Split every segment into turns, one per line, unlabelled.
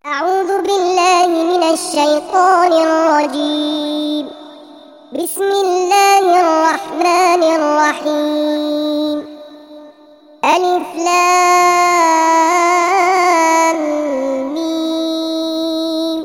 أعوذ بالله من الشيطان الرجيم. بسم الله الرحمن الرحيم. ألف لام ميم.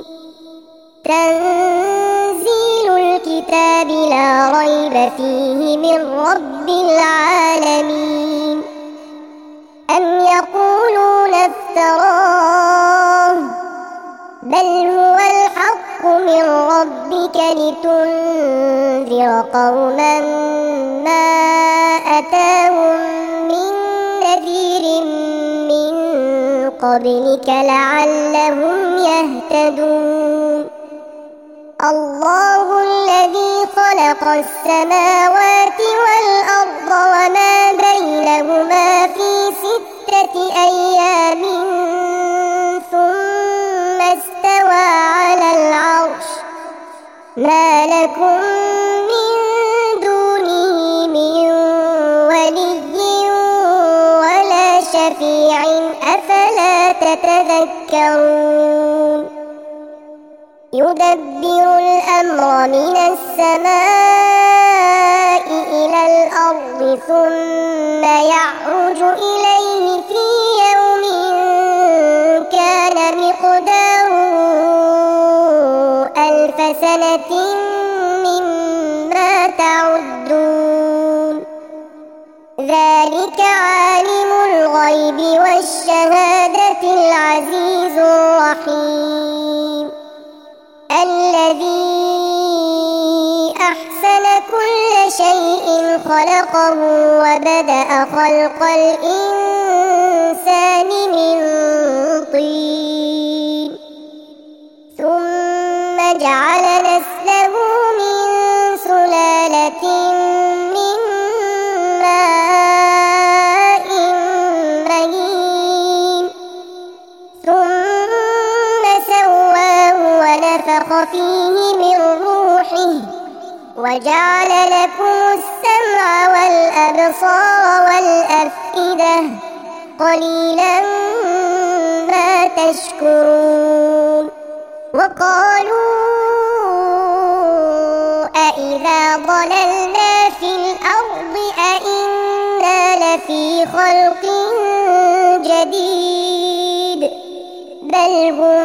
تنزيل الكتاب لا ريب فيه من رب العالمين. أم يقولون افتراه بل هو الحق من ربك لتنذر قوما ما أتاهم من نذير من قبلك لعلهم يهتدون. الله الذي خلق السماوات والأرض وما بينهما في 6 أيام ثم استوى على العرش. ما لكم من دونه من ولي ولا شفيع أفلا تتذكرون. يدبر الأمر من السماء إلى الأرض ثم يعرج إليه في يوم كان مقداره 1000 سنة مما تعدون. ذلك عالم الغيب والشهادة العزيز الرحيم الذي أحسن كل شيء خلقه وبدأ خلق الإنسان من طين ثم جعل نسله من سلالة من ماء مهين ثم سواه ونفخ فيه من روحه وجعل لكم السمع والأبصار والأفئدة قليلا ما تشكرون. وقالوا أإذا ضللنا في الأرض أإنا لفي خلق جديد بل هم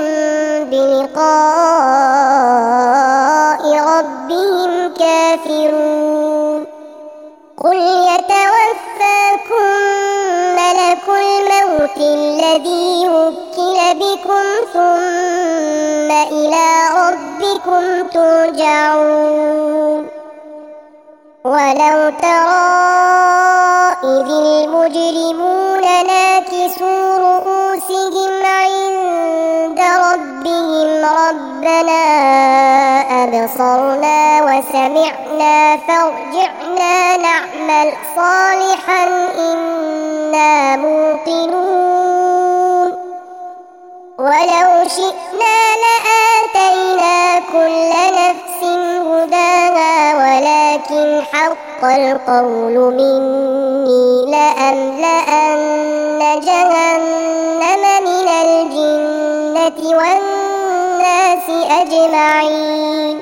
بلقاء ربهم كافرون. قل يتوفاكم ملك الموت الذي وكل بكم ثم إلى ربكم ترجعون. ولو ترى إذ المجرمون ناكسوا رؤوسهم عند ربهم ربنا أبصرنا وسمعنا فارجعنا نعمل صالحا إنا موقنون. ولو شئنا لآتينا كل نفس هداها ولكن حق القول مني لأملأن جهنم من الجنة والناس أجمعين.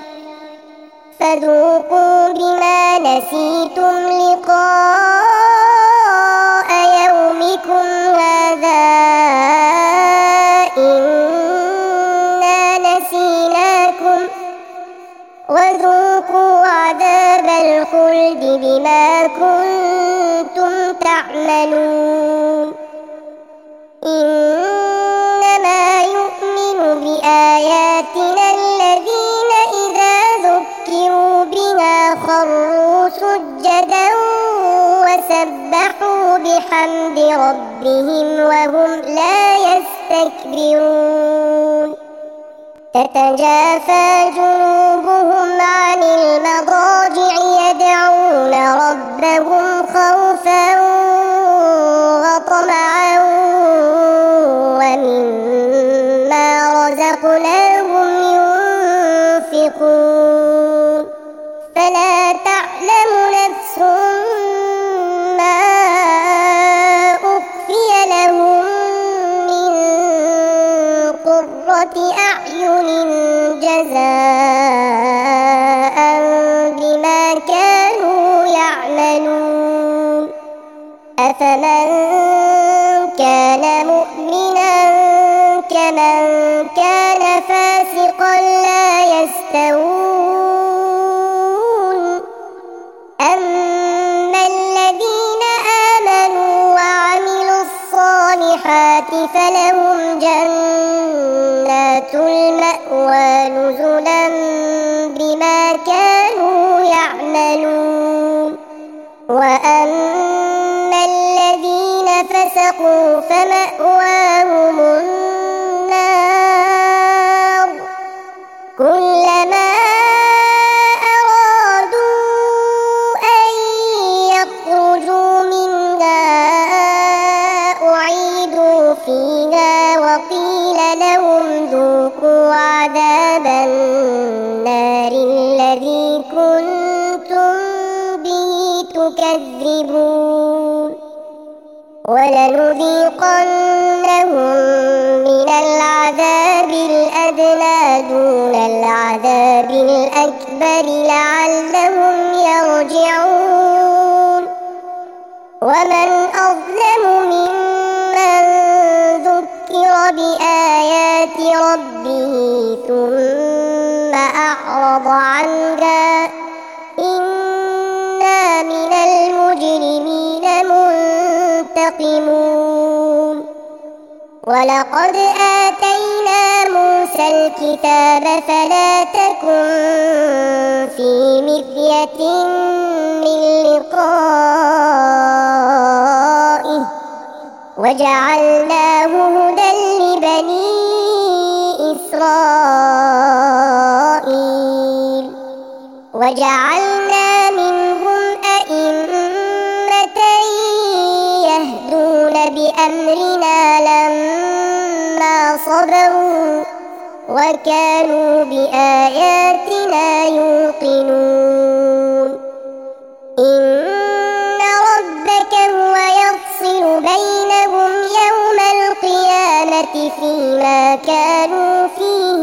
فذوقوا بما نسيتم لقاء يومكم هذا إنا نسيناكم وذوقوا عذاب الخلد بما كنتم تعملون. إنما يؤمن بآياتنا الذين إذا ذكروا بها خروا سجدا وسبحوا بحمد ربهم وهم لا يستكبرون. تتجافى جنوبهم عن المضاجع يدعون ربهم خوفا وطمعا ومما رزقناهم ينفقون. فلا تعلم نفس ما أخفي لهم من جزاء بما كانوا يعملون أفمن كان مؤمنا كمن كان فاسقا لا يستوون أما الذين آمنوا وعملوا الصالحات فلهم جنات المأوى نزلا بما كانوا يعملون وأما الذين فسقوا فمأواهم النار كلما أرادوا أن يخرجوا منها أعيدوا فيها وقيل لهم ذوقوا عذاب النار الذي كنتم به تكذبون ولنذيقنهم من العذاب الأدنى دون العذاب الأكبر لعلهم يرجعون ومن أظلم ممن ذكر بآيات ربه ثم أعرض عنها إنا من المجرمين منتقمون ولقد آتينا موسى الكتاب فلا تكن في مرية من لقائه وجعلناه هدى لبني إسرائيل وجعلنا منهم أئمة يهدون بأمرنا لما صبروا وكانوا بآياتنا يوقنون إن ربك هو يفصل بينهم يوم القيامة فيما كانوا فيه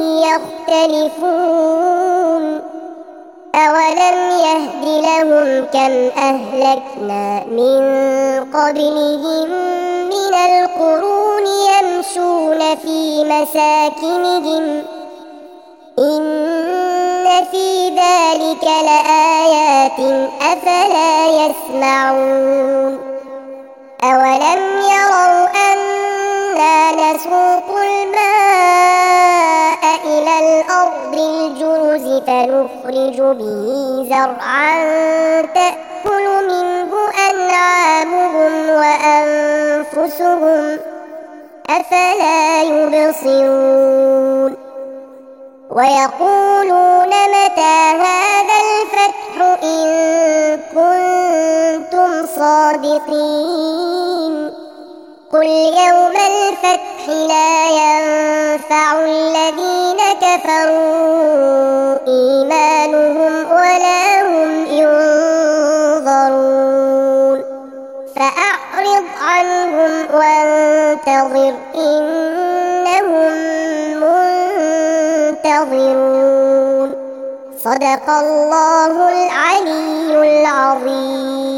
يختلفون أولم يهد لهم كم أهلكنا من قبلهم من القرون يمشون في مساكنهم إن في ذلك لآيات أفلا يسمعون أولم يروا أنا نسوق الماء إلى الأرض الجرز فنخرج به زرعا تأكل منه أنعامهم وأنفسهم أفلا يبصرون ويقولون متى هذا الفتح إن كنتم صادقين قل يوم الفتح لا ينفع الذين كفروا إيمانهم ولا هم ينظرون فأعرض عنهم وانتظر إنهم منتظرون صدق الله العلي العظيم.